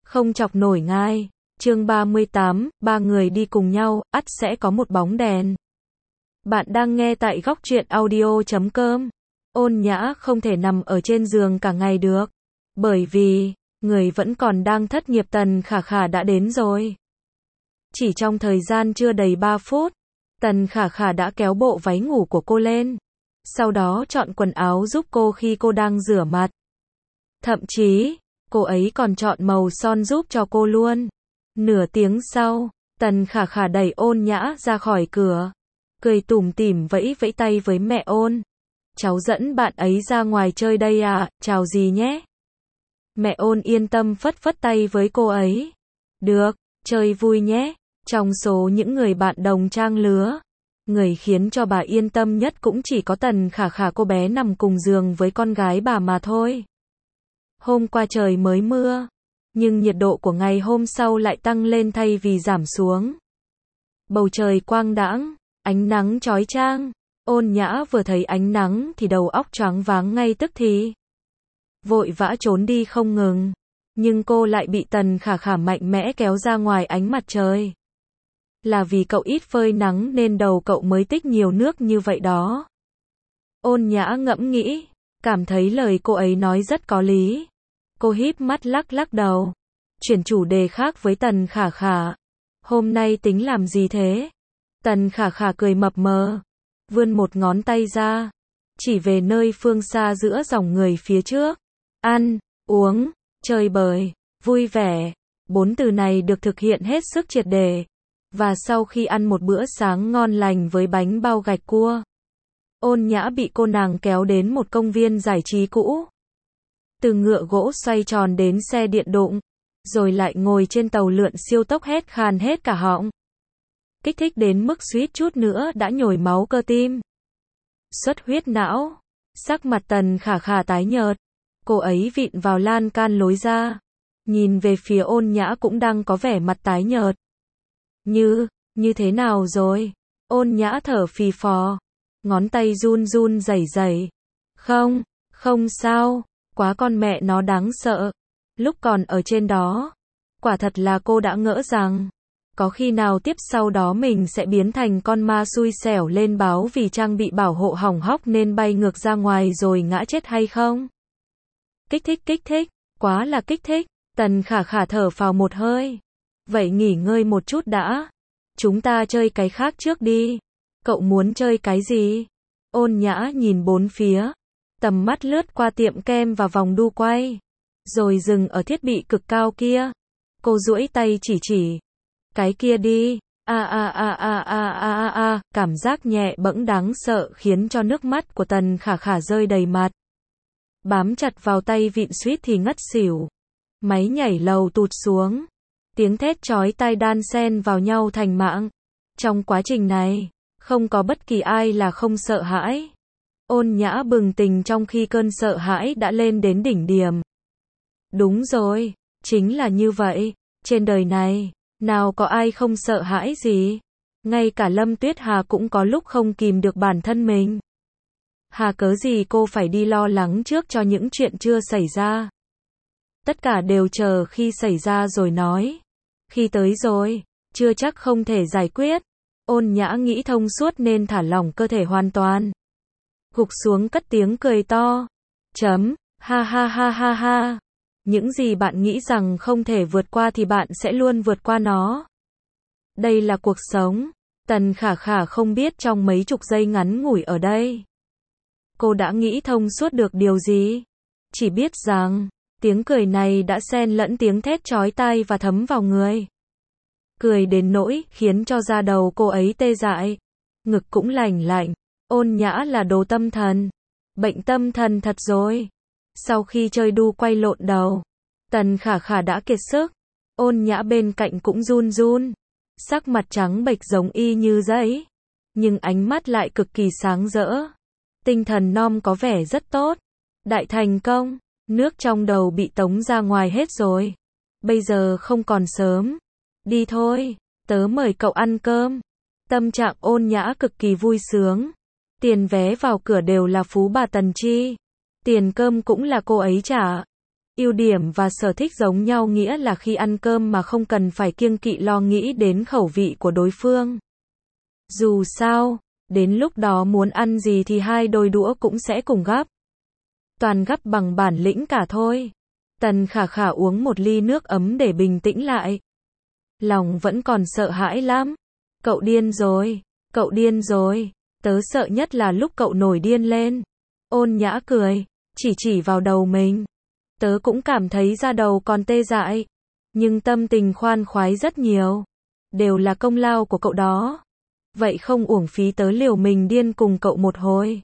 không chọc nổi ngài. Chương 38, ba người đi cùng nhau, ắt sẽ có một bóng đèn. Bạn đang nghe tại góc truyện audio.com. Ôn Nhã không thể nằm ở trên giường cả ngày được, bởi vì người vẫn còn đang thất nghiệp Tần Khả Khả đã đến rồi. Chỉ trong thời gian chưa đầy 3 phút, Tần Khả Khả đã kéo bộ váy ngủ của cô lên, sau đó chọn quần áo giúp cô khi cô đang rửa mặt. Thậm chí, cô ấy còn chọn màu son giúp cho cô luôn. Nửa tiếng sau, Tần Khả Khả đẩy Ôn Nhã ra khỏi cửa, cười tủm tỉm vẫy vẫy tay với mẹ Ôn. Cháu dẫn bạn ấy ra ngoài chơi đây à, chào gì nhé. Mẹ Ôn yên tâm phất phất tay với cô ấy. Được, chơi vui nhé. Trong số những người bạn đồng trang lứa, người khiến cho bà yên tâm nhất cũng chỉ có Tần Khả Khả, cô bé nằm cùng giường với con gái bà mà thôi. Hôm qua trời mới mưa, nhưng nhiệt độ của ngày hôm sau lại tăng lên thay vì giảm xuống. Bầu trời quang đãng, ánh nắng chói chang. Ôn Nhã vừa thấy ánh nắng thì đầu óc choáng váng ngay tức thì. Vội vã trốn đi không ngừng, nhưng cô lại bị Tần Khả Khả mạnh mẽ kéo ra ngoài ánh mặt trời. Là vì cậu ít phơi nắng nên đầu cậu mới tích nhiều nước như vậy đó. Ôn Nhã ngẫm nghĩ, cảm thấy lời cô ấy nói rất có lý. Cô híp mắt lắc lắc đầu, chuyển chủ đề khác với Tần Khả Khả. Hôm nay tính làm gì thế? Tần Khả Khả cười mập mờ, vươn một ngón tay ra, chỉ về nơi phương xa giữa dòng người phía trước. Ăn, uống, chơi bời, vui vẻ. 4 từ này được thực hiện hết sức triệt để. Và sau khi ăn một bữa sáng ngon lành với bánh bao gạch cua, Ôn Nhã bị cô nàng kéo đến một công viên giải trí cũ. Từ ngựa gỗ xoay tròn đến xe điện đụng, rồi lại ngồi trên tàu lượn siêu tốc hét khan hết cả họng. Kích thích đến mức suýt chút nữa đã nhồi máu cơ tim. Xuất huyết não. Sắc mặt Tần Khả Khả tái nhợt. Cô ấy vịn vào lan can lối ra, nhìn về phía Ôn Nhã cũng đang có vẻ mặt tái nhợt. Như thế nào rồi? Ôn Nhã thở phì phò, ngón tay run run rẩy rẩy. Không sao, quá con mẹ nó đáng sợ. Lúc còn ở trên đó, quả thật là cô đã ngỡ rằng, có khi nào tiếp sau đó mình sẽ biến thành con ma xui xẻo lên báo vì trang bị bảo hộ hỏng hóc nên bay ngược ra ngoài rồi ngã chết hay không? Kích thích, quá là kích thích. Tần Khả Khả thở phào một hơi. Vậy nghỉ ngơi một chút đã. Chúng ta chơi cái khác trước đi. Cậu muốn chơi cái gì? Ôn Nhã nhìn bốn phía, tầm mắt lướt qua tiệm kem và vòng đu quay, rồi dừng ở thiết bị cực cao kia. Cô duỗi tay chỉ. Cái kia đi. Cảm giác nhẹ bẫng đáng sợ khiến cho nước mắt của Tần Khả Khả rơi đầy mặt. Bám chặt vào tay vịn suýt thì ngất xỉu. Máy nhảy lầu tụt xuống. Tiếng thét chói tai đan xen vào nhau thành mạng. Trong quá trình này, không có bất kỳ ai là không sợ hãi. Ôn Nhã bừng tỉnh trong khi cơn sợ hãi đã lên đến đỉnh điểm. Đúng rồi, chính là như vậy. Trên đời này, nào có ai không sợ hãi gì. Ngay cả Lâm Tuyết Hà cũng có lúc không kìm được bản thân mình. Hà cớ gì cô phải đi lo lắng trước cho những chuyện chưa xảy ra. Tất cả đều chờ khi xảy ra rồi nói. Khi tới rồi, chưa chắc không thể giải quyết. Ôn Nhã nghĩ thông suốt nên thả lỏng cơ thể hoàn toàn. Gục xuống cất tiếng cười to. Ha. Những gì bạn nghĩ rằng không thể vượt qua thì bạn sẽ luôn vượt qua nó. Đây là cuộc sống. Tần Khả Khả không biết trong mấy chục giây ngắn ngủi ở đây, cô đã nghĩ thông suốt được điều gì. Chỉ biết rằng, tiếng cười này đã xen lẫn tiếng thét chói tai và thấm vào người. Cười đến nỗi khiến cho da đầu cô ấy tê dại, ngực cũng lạnh lạnh. Ôn Nhã là đồ tâm thần, bệnh tâm thần thật rồi. Sau khi chơi đu quay lộn đầu, Tần Khả Khả đã kiệt sức. Ôn Nhã bên cạnh cũng run run, sắc mặt trắng bệch giống y như giấy, nhưng ánh mắt lại cực kỳ sáng rỡ. Tinh thần non có vẻ rất tốt. Đại thành công, nước trong đầu bị tống ra ngoài hết rồi. Bây giờ không còn sớm. Đi thôi, tớ mời cậu ăn cơm. Tâm trạng Ôn Nhã cực kỳ vui sướng. Tiền vé vào cửa đều là phú bà Tần chi. Tiền cơm cũng là cô ấy trả. Ưu điểm và sở thích giống nhau nghĩa là khi ăn cơm mà không cần phải kiêng kỵ lo nghĩ đến khẩu vị của đối phương. Dù sao, đến lúc đó muốn ăn gì thì hai đôi đũa cũng sẽ cùng gắp. Toàn gắp bằng bản lĩnh cả thôi. Tần Khả Khả uống một ly nước ấm để bình tĩnh lại. Lòng vẫn còn sợ hãi lắm. Cậu điên rồi, cậu điên rồi. Tớ sợ nhất là lúc cậu nổi điên lên. Ôn Nhã cười, chỉ vào đầu mình. Tớ cũng cảm thấy da đầu còn tê dại. Nhưng tâm tình khoan khoái rất nhiều. Đều là công lao của cậu đó. Vậy không uổng phí tớ liều mình điên cùng cậu một hồi.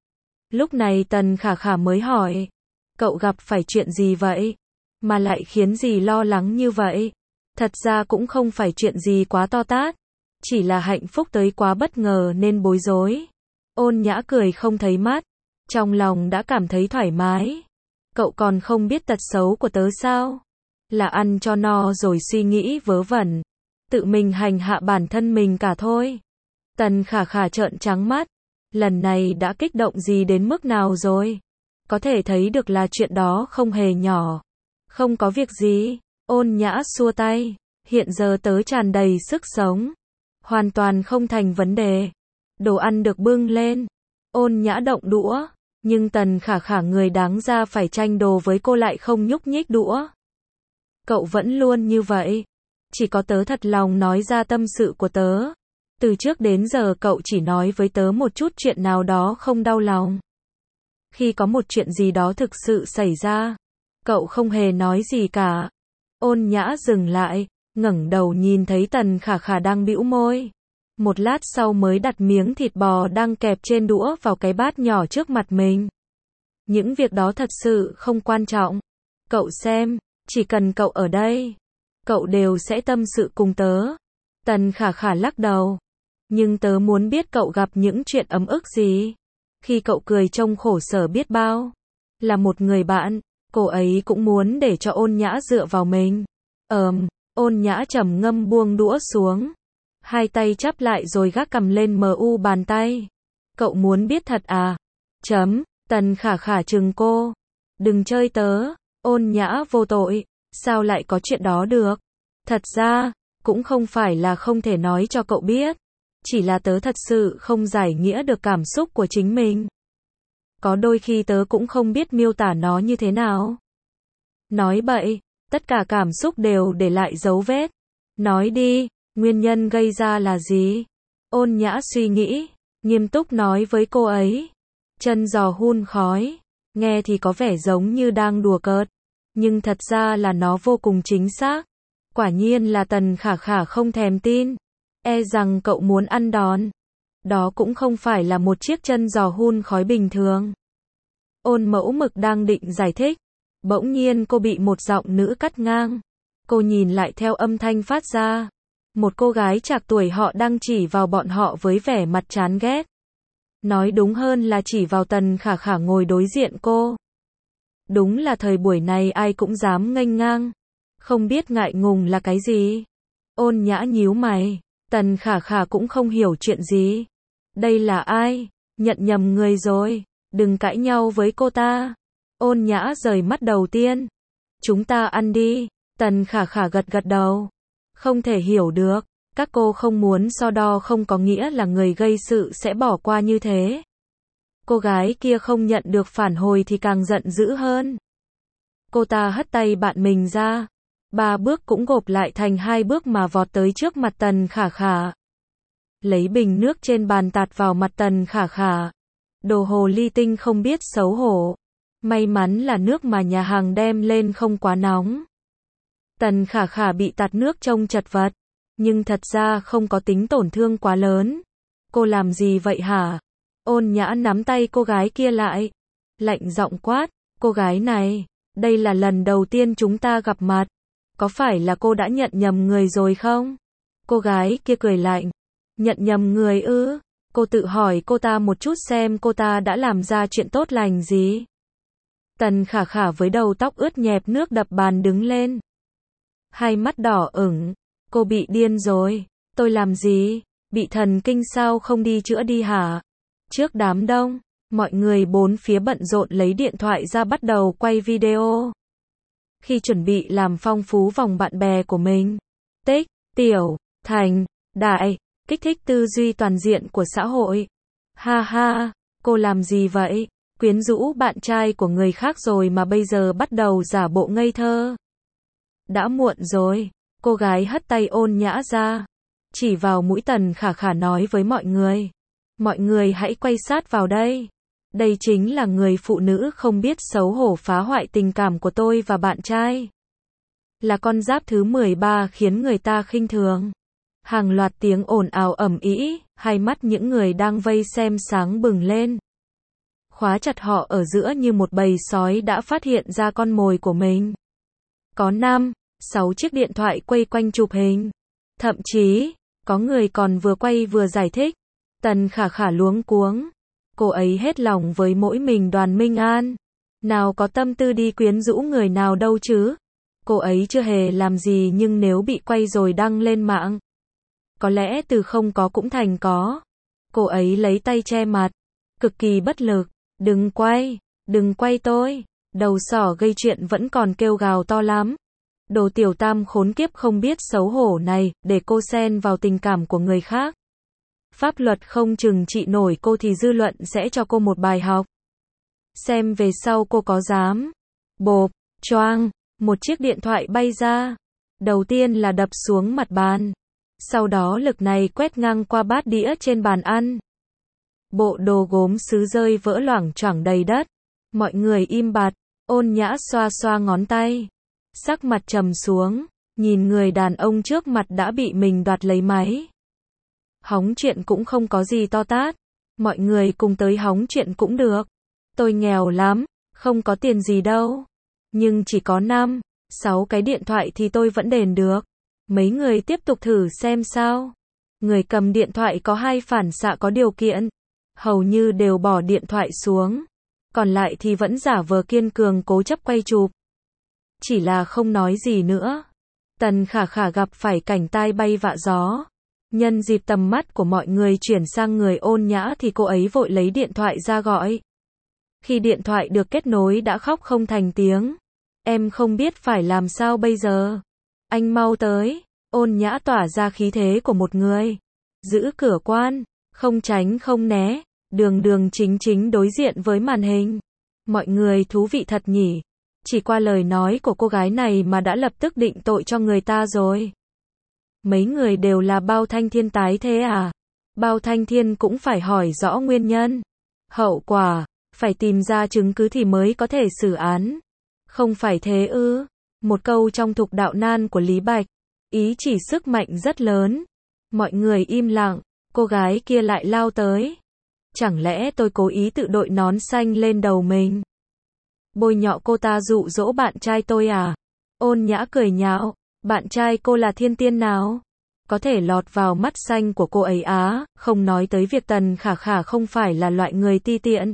Lúc này Tần Khả Khả mới hỏi. Cậu gặp phải chuyện gì vậy? Mà lại khiến gì lo lắng như vậy? Thật ra cũng không phải chuyện gì quá to tát. Chỉ là hạnh phúc tới quá bất ngờ nên bối rối. Ôn Nhã cười không thấy mắt. Trong lòng đã cảm thấy thoải mái. Cậu còn không biết tật xấu của tớ sao? Là ăn cho no rồi suy nghĩ vớ vẩn. Tự mình hành hạ bản thân mình cả thôi. Tần Khả Khả trợn trắng mắt. Lần này đã kích động gì đến mức nào rồi? Có thể thấy được là chuyện đó không hề nhỏ. Không có việc gì. Ôn Nhã xua tay. Hiện giờ tớ tràn đầy sức sống. Hoàn toàn không thành vấn đề. Đồ ăn được bưng lên. Ôn Nhã động đũa. Nhưng Tần Khả Khả người đáng ra phải tranh đồ với cô lại không nhúc nhích đũa. Cậu vẫn luôn như vậy. Chỉ có tớ thật lòng nói ra tâm sự của tớ. Từ trước đến giờ cậu chỉ nói với tớ một chút chuyện nào đó không đau lòng. Khi có một chuyện gì đó thực sự xảy ra, cậu không hề nói gì cả. Ôn Nhã dừng lại, ngẩng đầu nhìn thấy Tần Khả Khả đang bĩu môi. Một lát sau mới đặt miếng thịt bò đang kẹp trên đũa vào cái bát nhỏ trước mặt mình. Những việc đó thật sự không quan trọng. Cậu xem, chỉ cần cậu ở đây, cậu đều sẽ tâm sự cùng tớ. Tần Khả Khả lắc đầu. Nhưng tớ muốn biết cậu gặp những chuyện ấm ức gì. Khi cậu cười trông khổ sở biết bao. Là một người bạn, cô ấy cũng muốn để cho Ôn Nhã dựa vào mình. Ôn Nhã trầm ngâm buông đũa xuống. Hai tay chắp lại rồi gác cầm lên bàn tay. Cậu muốn biết thật à? Tần Khả Khả trừng cô. Đừng chơi tớ. Ôn Nhã vô tội. Sao lại có chuyện đó được? Thật ra, cũng không phải là không thể nói cho cậu biết. Chỉ là tớ thật sự không giải nghĩa được cảm xúc của chính mình. Có đôi khi tớ cũng không biết miêu tả nó như thế nào. Nói bậy, tất cả cảm xúc đều để lại dấu vết. Nói đi, nguyên nhân gây ra là gì? Ôn Nhã suy nghĩ, nghiêm túc nói với cô ấy. Chân giò hun khói, nghe thì có vẻ giống như đang đùa cợt, nhưng thật ra là nó vô cùng chính xác. Quả nhiên là Tần Khả Khả không thèm tin. E rằng cậu muốn ăn đòn. Đó cũng không phải là một chiếc chân giò hun khói bình thường. Ôn Mẫu Mực đang định giải thích. Bỗng nhiên cô bị một giọng nữ cắt ngang. Cô nhìn lại theo âm thanh phát ra. Một cô gái trạc tuổi họ đang chỉ vào bọn họ với vẻ mặt chán ghét. Nói đúng hơn là chỉ vào Tần Khả Khả ngồi đối diện cô. Đúng là thời buổi này ai cũng dám nghênh ngang. Không biết ngại ngùng là cái gì. Ôn Nhã nhíu mày. Tần Khả Khả cũng không hiểu chuyện gì. Đây là ai? Nhận nhầm người rồi. Đừng cãi nhau với cô ta. Ôn Nhã rời mắt đầu tiên. Chúng ta ăn đi. Tần Khả Khả gật đầu. Không thể hiểu được. Các cô không muốn so đo không có nghĩa là người gây sự sẽ bỏ qua như thế. Cô gái kia không nhận được phản hồi thì càng giận dữ hơn. Cô ta hất tay bạn mình ra. 3 bước cũng gộp lại thành 2 bước mà vọt tới trước mặt Tần Khả Khả. Lấy bình nước trên bàn tạt vào mặt Tần Khả Khả. Đồ hồ ly tinh không biết xấu hổ. May mắn là nước mà nhà hàng đem lên không quá nóng. Tần Khả Khả bị tạt nước trông chật vật. Nhưng thật ra không có tính tổn thương quá lớn. Cô làm gì vậy hả? Ôn Nhã nắm tay cô gái kia lại. Lạnh giọng quát. Cô gái này, đây là lần đầu tiên chúng ta gặp mặt. Có phải là cô đã nhận nhầm người rồi không? Cô gái kia cười lạnh. Nhận nhầm người ư? Cô tự hỏi cô ta một chút xem cô ta đã làm ra chuyện tốt lành gì. Tần Khả Khả với đầu tóc ướt nhẹp nước đập bàn đứng lên. Hai mắt đỏ ửng. Cô bị điên rồi. Tôi làm gì? Bị thần kinh sao không đi chữa đi hả? Trước đám đông, mọi người bốn phía bận rộn lấy điện thoại ra bắt đầu quay video. khi chuẩn bị làm phong phú vòng bạn bè của mình. Tích, tiểu, thành, đại, kích thích tư duy toàn diện của xã hội. Ha ha, cô làm gì vậy? Quyến rũ bạn trai của người khác rồi mà bây giờ bắt đầu giả bộ ngây thơ. Đã muộn rồi, cô gái hất tay Ôn Nhã ra, chỉ vào mũi Tần Khả Khả nói với mọi người. Mọi người hãy quay sát vào đây. Đây chính là người phụ nữ không biết xấu hổ phá hoại tình cảm của tôi và bạn trai. Là con giáp thứ 13 khiến người ta khinh thường. Hàng loạt tiếng ồn ào ầm ĩ, hai mắt những người đang vây xem sáng bừng lên. Khóa chặt họ ở giữa như một bầy sói đã phát hiện ra con mồi của mình. Có 5, 6 chiếc điện thoại quay quanh chụp hình. Thậm chí, có người còn vừa quay vừa giải thích. Tần Khả Khả luống cuống. Cô ấy hết lòng với mỗi mình Đoàn Minh An. Nào có tâm tư đi quyến rũ người nào đâu chứ. Cô ấy chưa hề làm gì nhưng nếu bị quay rồi đăng lên mạng. Có lẽ từ không có cũng thành có. Cô ấy lấy tay che mặt. Cực kỳ bất lực. Đừng quay tôi. Đầu sỏ gây chuyện vẫn còn kêu gào to lắm. Đồ tiểu tam khốn kiếp không biết xấu hổ này, để cô xen vào tình cảm của người khác. Pháp luật không trừng trị nổi cô thì dư luận sẽ cho cô một bài học. Xem về sau cô có dám. Bộp, choang, một chiếc điện thoại bay ra. Đầu tiên là đập xuống mặt bàn. Sau đó lực này quét ngang qua bát đĩa trên bàn ăn. Bộ đồ gốm sứ rơi vỡ loảng choảng đầy đất. Mọi người im bặt, Ôn Nhã xoa xoa ngón tay. Sắc mặt trầm xuống, nhìn người đàn ông trước mặt đã bị mình đoạt lấy máy. Hóng chuyện cũng không có gì to tát. Mọi người cùng tới hóng chuyện cũng được. Tôi nghèo lắm, không có tiền gì đâu. Nhưng chỉ có 5, 6 cái điện thoại thì tôi vẫn đền được. Mấy người tiếp tục thử xem sao. Người cầm điện thoại có 2 phản xạ có điều kiện. Hầu như đều bỏ điện thoại xuống. Còn lại thì vẫn giả vờ kiên cường cố chấp quay chụp. Chỉ là không nói gì nữa. Tần Khả Khả gặp phải cảnh tai bay vạ gió. Nhân dịp tầm mắt của mọi người chuyển sang người Ôn Nhã thì cô ấy vội lấy điện thoại ra gọi. Khi điện thoại được kết nối đã khóc không thành tiếng. Em không biết phải làm sao bây giờ. Anh mau tới. Ôn Nhã tỏa ra khí thế của một người. Giữ cửa quan, không tránh không né, đường chính chính đối diện với màn hình. Mọi người thú vị thật nhỉ. Chỉ qua lời nói của cô gái này mà đã lập tức định tội cho người ta rồi. Mấy người đều là Bao Thanh Thiên tái thế à? Bao Thanh Thiên cũng phải hỏi rõ nguyên nhân. Hậu quả, phải tìm ra chứng cứ thì mới có thể xử án. Không phải thế ư? Một câu trong Thục Đạo Nan của Lý Bạch. Ý chỉ sức mạnh rất lớn. Mọi người im lặng, cô gái kia lại lao tới. Chẳng lẽ tôi cố ý tự đội nón xanh lên đầu mình? Bôi nhọ cô ta dụ dỗ bạn trai tôi à? Ôn Nhã cười nhạo. Bạn trai cô là thiên tiên nào? Có thể lọt vào mắt xanh của cô ấy á, không nói tới việc Tần Khả Khả không phải là loại người ti tiện.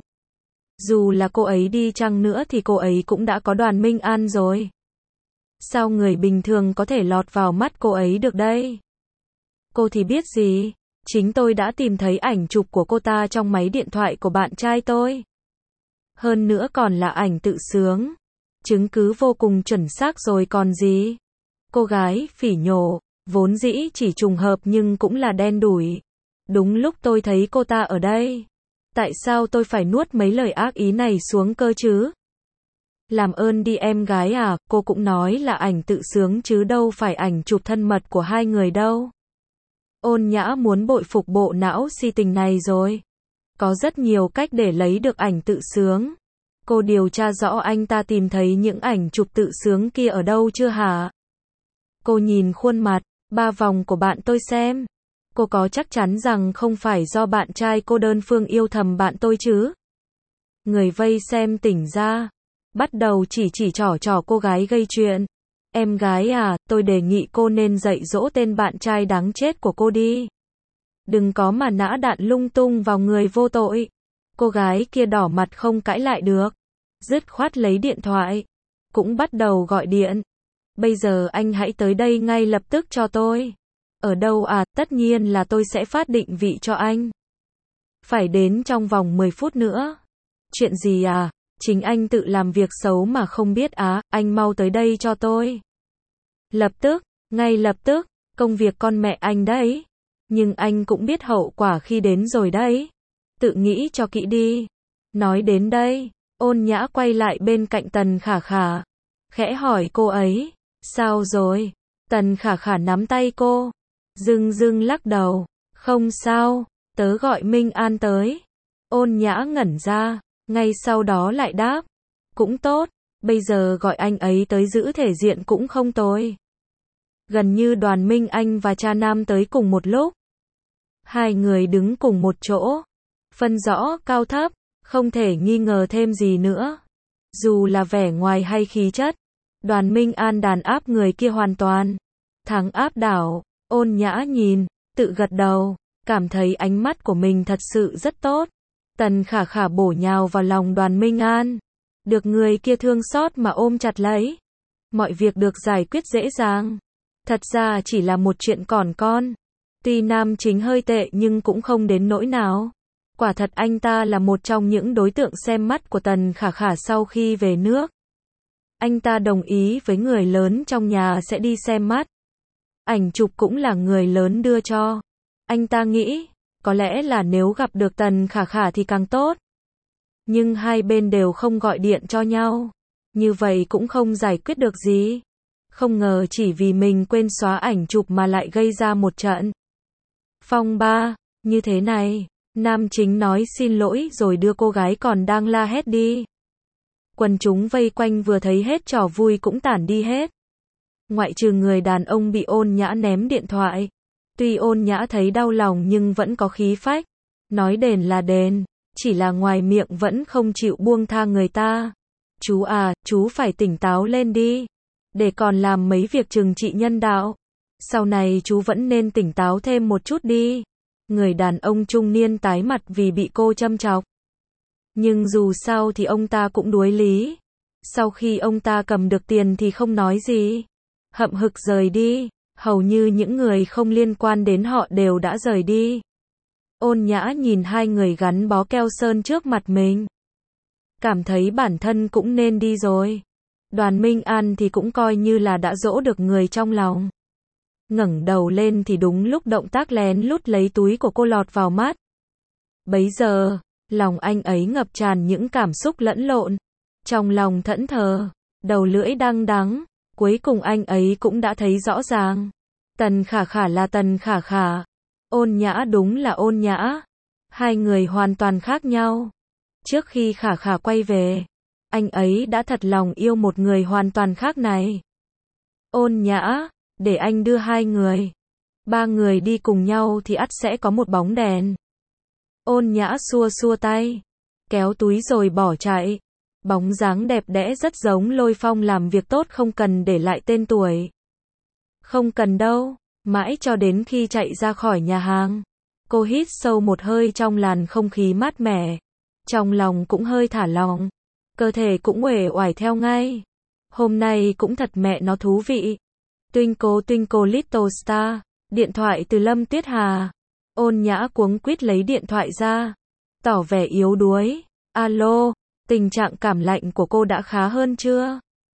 Dù là cô ấy đi chăng nữa thì cô ấy cũng đã có Đoàn Minh An rồi. Sao người bình thường có thể lọt vào mắt cô ấy được đây? Cô thì biết gì? Chính tôi đã tìm thấy ảnh chụp của cô ta trong máy điện thoại của bạn trai tôi. Hơn nữa còn là ảnh tự sướng. Chứng cứ vô cùng chuẩn xác rồi còn gì? Cô gái phỉ nhổ, vốn dĩ chỉ trùng hợp nhưng cũng là đen đủi. Đúng lúc tôi thấy cô ta ở đây. Tại sao tôi phải nuốt mấy lời ác ý này xuống cơ chứ? Làm ơn đi em gái à, cô cũng nói là ảnh tự sướng chứ đâu phải ảnh chụp thân mật của hai người đâu. Ôn Nhã muốn bội phục bộ não si tình này rồi. Có rất nhiều cách để lấy được ảnh tự sướng. Cô điều tra rõ anh ta tìm thấy những ảnh chụp tự sướng kia ở đâu chưa hả? Cô nhìn khuôn mặt, 3 vòng của bạn tôi xem. Cô có chắc chắn rằng không phải do bạn trai cô đơn phương yêu thầm bạn tôi chứ? Người vây xem tỉnh ra. Bắt đầu chỉ trỏ cô gái gây chuyện. Em gái à, tôi đề nghị cô nên dạy dỗ tên bạn trai đáng chết của cô đi. Đừng có mà nã đạn lung tung vào người vô tội. Cô gái kia đỏ mặt không cãi lại được. Dứt khoát lấy điện thoại. Cũng bắt đầu gọi điện. Bây giờ anh hãy tới đây ngay lập tức cho tôi. Ở đâu à, tất nhiên là tôi sẽ phát định vị cho anh. Phải đến trong vòng 10 phút nữa. Chuyện gì à? Chính anh tự làm việc xấu mà không biết á, anh mau tới đây cho tôi. Lập tức, ngay lập tức, công việc con mẹ anh đấy. Nhưng anh cũng biết hậu quả khi đến rồi đấy. Tự nghĩ cho kỹ đi. Nói đến đây, Ôn Nhã quay lại bên cạnh Tần Khả Khả. Khẽ hỏi cô ấy, sao rồi? Tần Khả Khả nắm tay cô. Dưng dưng lắc đầu. Không sao, tớ gọi Minh An tới. Ôn Nhã ngẩn ra, ngay sau đó lại đáp. Cũng tốt, bây giờ gọi anh ấy tới giữ thể diện cũng không tồi. Gần như Đoàn Minh Anh và cha Nam tới cùng một lúc. Hai người đứng cùng một chỗ. Phân rõ cao thấp, không thể nghi ngờ thêm gì nữa. Dù là vẻ ngoài hay khí chất, Đoàn Minh An đàn áp người kia hoàn toàn. Thắng áp đảo, Ôn Nhã nhìn, tự gật đầu, cảm thấy ánh mắt của mình thật sự rất tốt. Tần Khả Khả bổ nhào vào lòng Đoàn Minh An. Được người kia thương xót mà ôm chặt lấy. Mọi việc được giải quyết dễ dàng. Thật ra chỉ là một chuyện còn con. Tuy nam chính hơi tệ nhưng cũng không đến nỗi nào. Quả thật anh ta là một trong những đối tượng xem mắt của Tần Khả Khả sau khi về nước. Anh ta đồng ý với người lớn trong nhà sẽ đi xem mắt. Ảnh chụp cũng là người lớn đưa cho. Anh ta nghĩ, có lẽ là nếu gặp được Tần Khả Khả thì càng tốt. Nhưng hai bên đều không gọi điện cho nhau. Như vậy cũng không giải quyết được gì. Không ngờ chỉ vì mình quên xóa ảnh chụp mà lại gây ra một trận phong ba như thế này. Nam chính nói xin lỗi rồi đưa cô gái còn đang la hét đi. Quần chúng vây quanh vừa thấy hết trò vui cũng tản đi hết. Ngoại trừ người đàn ông bị Ôn Nhã ném điện thoại. Tuy Ôn Nhã thấy đau lòng nhưng vẫn có khí phách. Nói đền là đền, chỉ là ngoài miệng vẫn không chịu buông tha người ta. Chú à, chú phải tỉnh táo lên đi. Để còn làm mấy việc trừng trị nhân đạo. Sau này chú vẫn nên tỉnh táo thêm một chút đi. Người đàn ông trung niên tái mặt vì bị cô châm chọc. Nhưng dù sao thì ông ta cũng đuối lý. Sau khi ông ta cầm được tiền thì không nói gì. Hậm hực rời đi. Hầu như những người không liên quan đến họ đều đã rời đi. Ôn Nhã nhìn hai người gắn bó keo sơn trước mặt mình. Cảm thấy bản thân cũng nên đi rồi. Đoàn Minh An thì cũng coi như là đã dỗ được người trong lòng. Ngẩng đầu lên thì đúng lúc động tác lén lút lấy túi của cô lọt vào mắt. Bấy giờ, lòng anh ấy ngập tràn những cảm xúc lẫn lộn. Trong lòng thẫn thờ, đầu lưỡi đăng đắng. Cuối cùng anh ấy cũng đã thấy rõ ràng. Tần Khả Khả là Tần Khả Khả. Ôn Nhã đúng là Ôn Nhã. Hai người hoàn toàn khác nhau. Trước khi Khả Khả quay về, anh ấy đã thật lòng yêu một người hoàn toàn khác này. Ôn Nhã, để anh đưa hai người. Ba người đi cùng nhau thì ắt sẽ có một bóng đèn. Ôn Nhã xua xua tay, kéo túi rồi bỏ chạy. Bóng dáng đẹp đẽ rất giống Lôi Phong làm việc tốt không cần để lại tên tuổi. Không cần đâu, mãi cho đến khi chạy ra khỏi nhà hàng. Cô hít sâu một hơi trong làn không khí mát mẻ. Trong lòng cũng hơi thả lỏng. Cơ thể cũng uể oải theo ngay. Hôm nay cũng thật mẹ nó thú vị. Twinkle Little Star. Điện thoại từ Lâm Tuyết Hà. Ôn Nhã cuống quýt lấy điện thoại ra. Tỏ vẻ yếu đuối. Alo, tình trạng cảm lạnh của cô đã khá hơn chưa?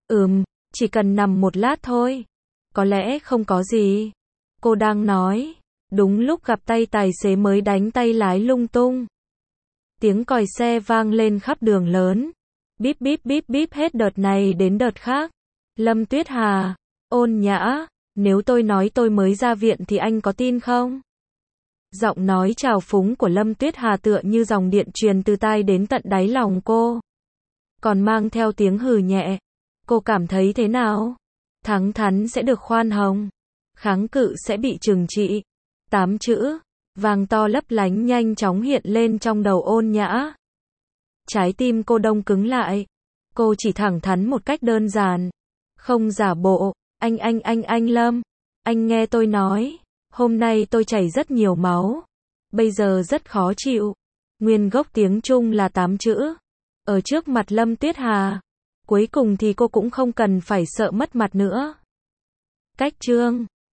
Chỉ cần nằm một lát thôi. Có lẽ không có gì. Cô đang nói. Đúng lúc gặp tay tài xế mới đánh tay lái lung tung. Tiếng còi xe vang lên khắp đường lớn. Bíp bíp bíp bíp hết đợt này đến đợt khác. Lâm Tuyết Hà. Ôn Nhã. Nếu tôi nói tôi mới ra viện thì anh có tin không? Giọng nói trào phúng của Lâm Tuyết Hà tựa như dòng điện truyền từ tai đến tận đáy lòng cô. Còn mang theo tiếng hừ nhẹ. Cô cảm thấy thế nào? Thắng thắn sẽ được khoan hồng. Kháng cự sẽ bị trừng trị. 8 chữ. Vàng to lấp lánh nhanh chóng hiện lên trong đầu Ôn Nhã. Trái tim cô đông cứng lại. Cô chỉ thẳng thắn một cách đơn giản. Không giả bộ. Anh Lâm. Anh nghe tôi nói. Hôm nay tôi chảy rất nhiều máu. Bây giờ rất khó chịu. Nguyên gốc tiếng Trung là 8 chữ. Ở trước mặt Lâm Tuyết Hà. Cuối cùng thì cô cũng không cần phải sợ mất mặt nữa. Cách chương